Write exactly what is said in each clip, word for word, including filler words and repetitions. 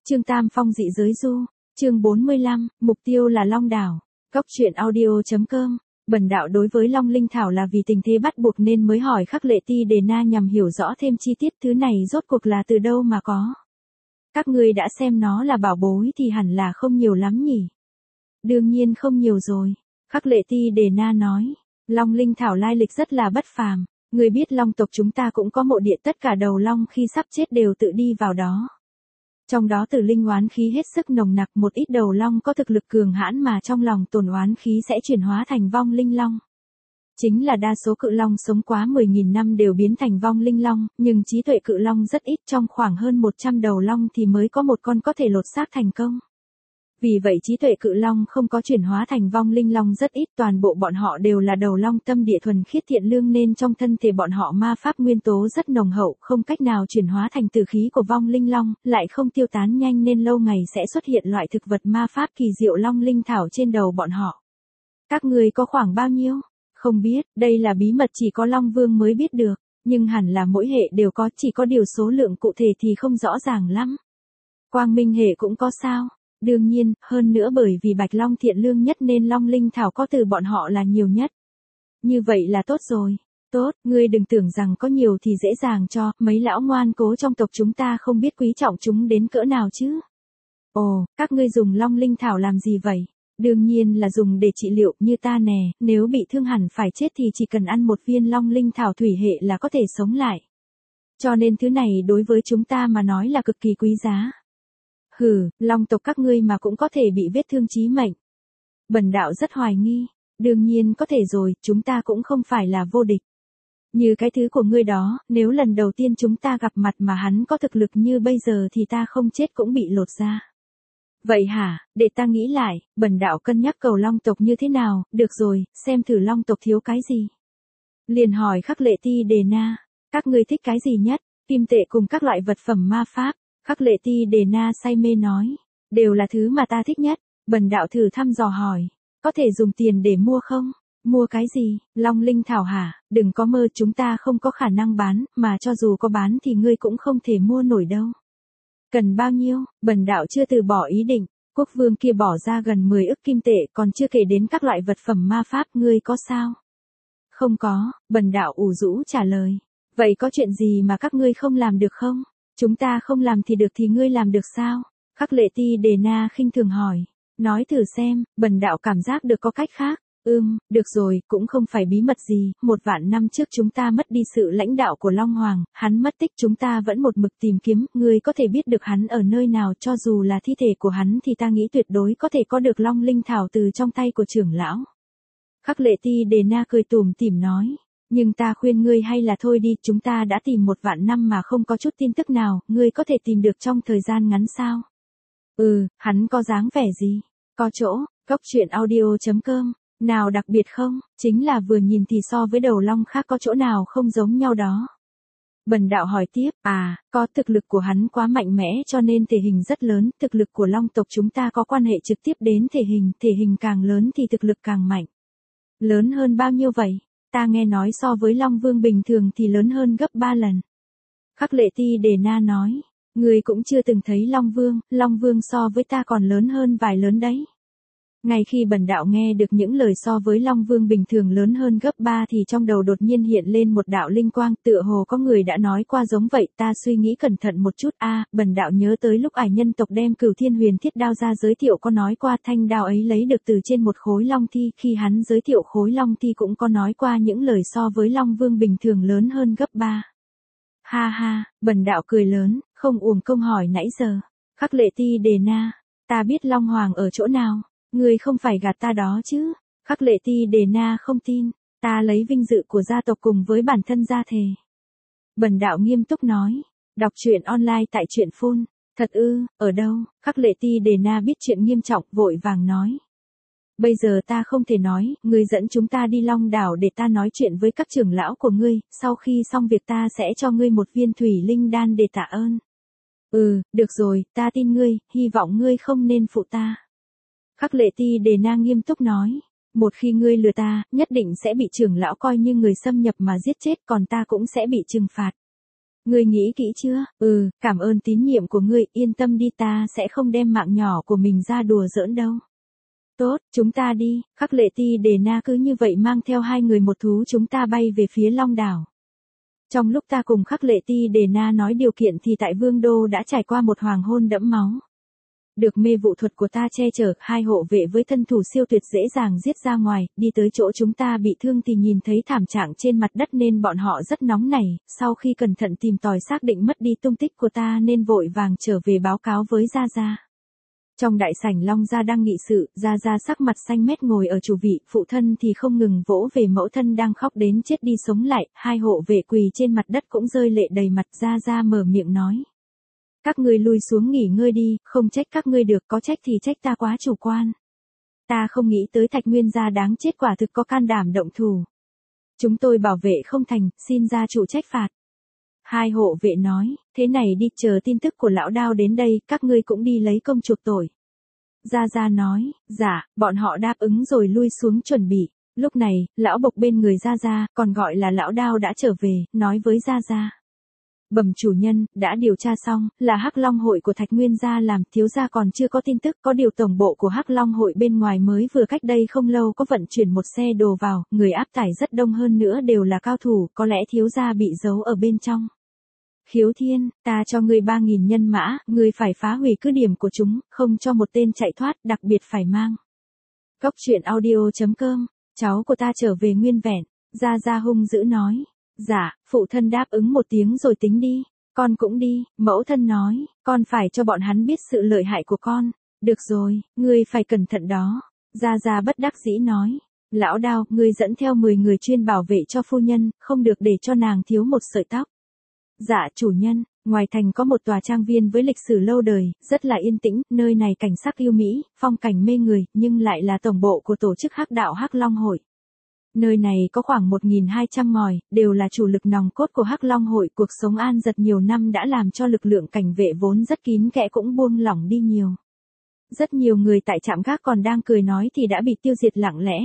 Chương Tam Phong dị giới du, chương bốn mươi lăm, mục tiêu là Long đảo. Góc truyện audio.com. Bần đạo đối với Long Linh Thảo là vì tình thế bắt buộc nên mới hỏi Khắc Lệ Ti Đề Na nhằm hiểu rõ thêm chi tiết thứ này rốt cuộc là từ đâu mà có. Các ngươi đã xem nó là bảo bối thì hẳn là không nhiều lắm nhỉ? Đương nhiên không nhiều rồi. Khắc Lệ Ti Đề Na nói. Long Linh Thảo lai lịch rất là bất phàm. Người biết Long tộc chúng ta cũng có mộ địa, tất cả đầu Long khi sắp chết đều tự đi vào đó. Trong đó tử linh oán khí hết sức nồng nặc, một ít đầu Long có thực lực cường hãn mà trong lòng tồn oán khí sẽ chuyển hóa thành vong linh Long. Chính là đa số cự Long sống quá mười nghìn năm đều biến thành vong linh Long, nhưng trí tuệ cự Long rất ít, trong khoảng hơn một trăm đầu Long thì mới có một con có thể lột xác thành công. Vì vậy trí tuệ cự Long không có chuyển hóa thành vong linh Long rất ít, toàn bộ bọn họ đều là đầu Long tâm địa thuần khiết thiện lương nên trong thân thể bọn họ ma pháp nguyên tố rất nồng hậu, không cách nào chuyển hóa thành tử khí của vong linh Long, lại không tiêu tán nhanh nên lâu ngày sẽ xuất hiện loại thực vật ma pháp kỳ diệu Long Linh Thảo trên đầu bọn họ. Các người có khoảng bao nhiêu? Không biết, đây là bí mật chỉ có Long Vương mới biết được, nhưng hẳn là mỗi hệ đều có, chỉ có điều số lượng cụ thể thì không rõ ràng lắm. Quang Minh hệ cũng có sao? Đương nhiên, hơn nữa bởi vì Bạch Long thiện lương nhất nên Long Linh Thảo có từ bọn họ là nhiều nhất. Như vậy là tốt rồi. Tốt, ngươi đừng tưởng rằng có nhiều thì dễ dàng cho, mấy lão ngoan cố trong tộc chúng ta không biết quý trọng chúng đến cỡ nào chứ. Ồ, các ngươi dùng Long Linh Thảo làm gì vậy? Đương nhiên là dùng để trị liệu, như ta nè, nếu bị thương hẳn phải chết thì chỉ cần ăn một viên Long Linh Thảo thủy hệ là có thể sống lại. Cho nên thứ này đối với chúng ta mà nói là cực kỳ quý giá. Hừ, Long tộc các ngươi mà cũng có thể bị vết thương chí mệnh. Bần đạo rất hoài nghi. Đương nhiên có thể rồi, chúng ta cũng không phải là vô địch. Như cái thứ của ngươi đó, nếu lần đầu tiên chúng ta gặp mặt mà hắn có thực lực như bây giờ thì ta không chết cũng bị lột ra. Vậy hả, để ta nghĩ lại, bần đạo cân nhắc cầu Long tộc như thế nào, được rồi, xem thử Long tộc thiếu cái gì. Liền hỏi Khắc Lệ Ti Đề Na, các ngươi thích cái gì nhất? Kim tệ cùng các loại vật phẩm ma pháp. Khắc Lệ Ti Đề Na say mê nói, đều là thứ mà ta thích nhất. Bần đạo thử thăm dò hỏi, có thể dùng tiền để mua không? Mua cái gì? Long Linh Thảo hả? Đừng có mơ, chúng ta không có khả năng bán, mà cho dù có bán thì ngươi cũng không thể mua nổi đâu. Cần bao nhiêu? Bần đạo chưa từ bỏ ý định. Quốc vương kia bỏ ra gần mười ức kim tệ, còn chưa kể đến các loại vật phẩm ma pháp, ngươi có sao? Không có, bần đạo ủ rũ trả lời. Vậy có chuyện gì mà các ngươi không làm được không? Chúng ta không làm thì được thì ngươi làm được sao? Khắc Lệ Ti Đề Na khinh thường hỏi. Nói thử xem, bần đạo cảm giác được có cách khác. Ừm, được rồi, cũng không phải bí mật gì, một vạn năm trước chúng ta mất đi sự lãnh đạo của Long Hoàng, hắn mất tích chúng ta vẫn một mực tìm kiếm, ngươi có thể biết được hắn ở nơi nào, cho dù là thi thể của hắn thì ta nghĩ tuyệt đối có thể có được Long Linh Thảo từ trong tay của trưởng lão. Khắc Lệ Ti Đề Na cười tủm tỉm nói. Nhưng ta khuyên ngươi hay là thôi đi, chúng ta đã tìm một vạn năm mà không có chút tin tức nào, ngươi có thể tìm được trong thời gian ngắn sao? Ừ, hắn có dáng vẻ gì? Có chỗ, góc truyện audio.com, nào đặc biệt không? Chính là vừa nhìn thì so với đầu Long khác có chỗ nào không giống nhau đó. Bần đạo hỏi tiếp, à, có, thực lực của hắn quá mạnh mẽ cho nên thể hình rất lớn, thực lực của Long tộc chúng ta có quan hệ trực tiếp đến thể hình, thể hình càng lớn thì thực lực càng mạnh. Lớn hơn bao nhiêu vậy? Ta nghe nói so với Long Vương bình thường thì lớn hơn gấp ba lần. Khắc Lệ Ti Đề Na nói, người cũng chưa từng thấy Long Vương, Long Vương so với ta còn lớn hơn vài lớn đấy. Ngay khi bần đạo nghe được những lời so với Long Vương bình thường lớn hơn gấp ba thì trong đầu đột nhiên hiện lên một đạo linh quang, tựa hồ có người đã nói qua giống vậy, ta suy nghĩ cẩn thận một chút, a, à, bần đạo nhớ tới lúc Ải nhân tộc đem Cửu Thiên Huyền Thiết đao ra giới thiệu có nói qua thanh đao ấy lấy được từ trên một khối Long thi, khi hắn giới thiệu khối Long thi cũng có nói qua những lời so với Long Vương bình thường lớn hơn gấp ba. Ha ha, bần đạo cười lớn, không uổng công hỏi nãy giờ. Khắc Lệ Ti Đề Na, ta biết Long Hoàng ở chỗ nào. Ngươi không phải gạt ta đó chứ? Khắc Lệ Ti Đề Na không tin, ta lấy vinh dự của gia tộc cùng với bản thân ra thề. Bần đạo nghiêm túc nói, đọc truyện online tại truyện phun, thật ư, ở đâu? Khắc Lệ Ti Đề Na biết chuyện nghiêm trọng, vội vàng nói. Bây giờ ta không thể nói, ngươi dẫn chúng ta đi Long đảo để ta nói chuyện với các trưởng lão của ngươi, sau khi xong việc ta sẽ cho ngươi một viên thủy linh đan để tạ ơn. Ừ, được rồi, ta tin ngươi, hy vọng ngươi không nên phụ ta. Khắc Lệ Ti Đề Na nghiêm túc nói, một khi ngươi lừa ta, nhất định sẽ bị trưởng lão coi như người xâm nhập mà giết chết, còn ta cũng sẽ bị trừng phạt. Ngươi nghĩ kỹ chưa? Ừ, cảm ơn tín nhiệm của ngươi, yên tâm đi, ta sẽ không đem mạng nhỏ của mình ra đùa giỡn đâu. Tốt, chúng ta đi. Khắc Lệ Ti Đề Na cứ như vậy mang theo hai người một thú chúng ta bay về phía Long đảo. Trong lúc ta cùng Khắc Lệ Ti Đề Na nói điều kiện thì tại Vương đô đã trải qua một hoàng hôn đẫm máu. Được mê vụ thuật của ta che chở, hai hộ vệ với thân thủ siêu tuyệt dễ dàng giết ra ngoài, đi tới chỗ chúng ta bị thương thì nhìn thấy thảm trạng trên mặt đất nên bọn họ rất nóng nảy, sau khi cẩn thận tìm tòi xác định mất đi tung tích của ta nên vội vàng trở về báo cáo với Gia Gia. Trong đại sảnh Long gia đang nghị sự, Gia Gia sắc mặt xanh mét ngồi ở chủ vị, phụ thân thì không ngừng vỗ về mẫu thân đang khóc đến chết đi sống lại, hai hộ vệ quỳ trên mặt đất cũng rơi lệ đầy mặt. Gia Gia mở miệng nói. Các ngươi lui xuống nghỉ ngơi đi, không trách các ngươi được, có trách thì trách ta quá chủ quan. Ta không nghĩ tới Thạch Nguyên gia đáng chết quả thực có can đảm động thủ. Chúng tôi bảo vệ không thành, xin gia chủ trách phạt. Hai hộ vệ nói, thế này đi, chờ tin tức của lão Đao đến đây, các ngươi cũng đi lấy công chuộc tội. Gia Gia nói, dạ, bọn họ đáp ứng rồi lui xuống chuẩn bị. Lúc này, lão Bộc bên người Gia Gia, còn gọi là lão Đao đã trở về, nói với Gia Gia. Bẩm chủ nhân, đã điều tra xong, là Hắc Long hội của Thạch Nguyên gia làm, thiếu gia còn chưa có tin tức, có điều tổng bộ của Hắc Long hội bên ngoài mới vừa cách đây không lâu có vận chuyển một xe đồ vào, người áp tải rất đông hơn nữa đều là cao thủ, có lẽ thiếu gia bị giấu ở bên trong. Khiếu Thiên, ta cho ngươi ba nghìn nhân mã, ngươi phải phá hủy cứ điểm của chúng, không cho một tên chạy thoát, đặc biệt phải mang. Cốc truyện audio chấm com, cháu của ta trở về nguyên vẹn, Gia Gia hung dữ nói. Dạ, phụ thân đáp ứng một tiếng rồi tính đi, con cũng đi, mẫu thân nói, con phải cho bọn hắn biết sự lợi hại của con. Được rồi, ngươi phải cẩn thận đó. Gia Gia bất đắc dĩ nói. Lão Đao, ngươi dẫn theo mười người chuyên bảo vệ cho phu nhân, không được để cho nàng thiếu một sợi tóc. Dạ chủ nhân, ngoài thành có một tòa trang viên với lịch sử lâu đời, rất là yên tĩnh, nơi này cảnh sắc yêu mỹ, phong cảnh mê người, nhưng lại là tổng bộ của tổ chức Hắc đạo Hắc Long hội. Nơi này có khoảng một nghìn hai trăm ngòi, đều là chủ lực nòng cốt của Hắc Long hội, cuộc sống an giật nhiều năm đã làm cho lực lượng cảnh vệ vốn rất kín kẽ cũng buông lỏng đi nhiều. Rất nhiều người tại trạm gác còn đang cười nói thì đã bị tiêu diệt lặng lẽ.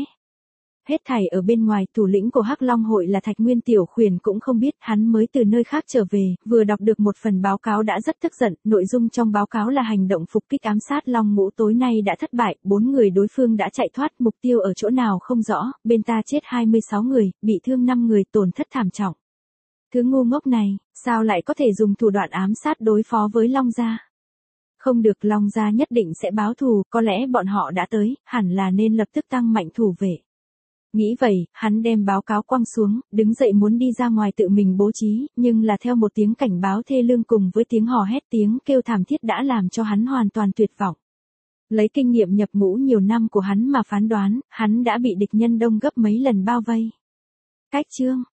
Hết thảy ở bên ngoài, thủ lĩnh của Hắc Long hội là Thạch Nguyên Tiểu Khuyển cũng không biết, hắn mới từ nơi khác trở về, vừa đọc được một phần báo cáo đã rất tức giận, nội dung trong báo cáo là hành động phục kích ám sát Long Ngũ tối nay đã thất bại, bốn người đối phương đã chạy thoát, mục tiêu ở chỗ nào không rõ, bên ta chết hai mươi sáu người, bị thương năm người, tổn thất thảm trọng. Thứ ngu ngốc này, sao lại có thể dùng thủ đoạn ám sát đối phó với Long gia? Không được, Long gia nhất định sẽ báo thù, có lẽ bọn họ đã tới, hẳn là nên lập tức tăng mạnh thủ vệ. Nghĩ vậy, hắn đem báo cáo quăng xuống, đứng dậy muốn đi ra ngoài tự mình bố trí, nhưng là theo một tiếng cảnh báo thê lương cùng với tiếng hò hét tiếng kêu thảm thiết đã làm cho hắn hoàn toàn tuyệt vọng. Lấy kinh nghiệm nhập ngũ nhiều năm của hắn mà phán đoán, hắn đã bị địch nhân đông gấp mấy lần bao vây. Cách chương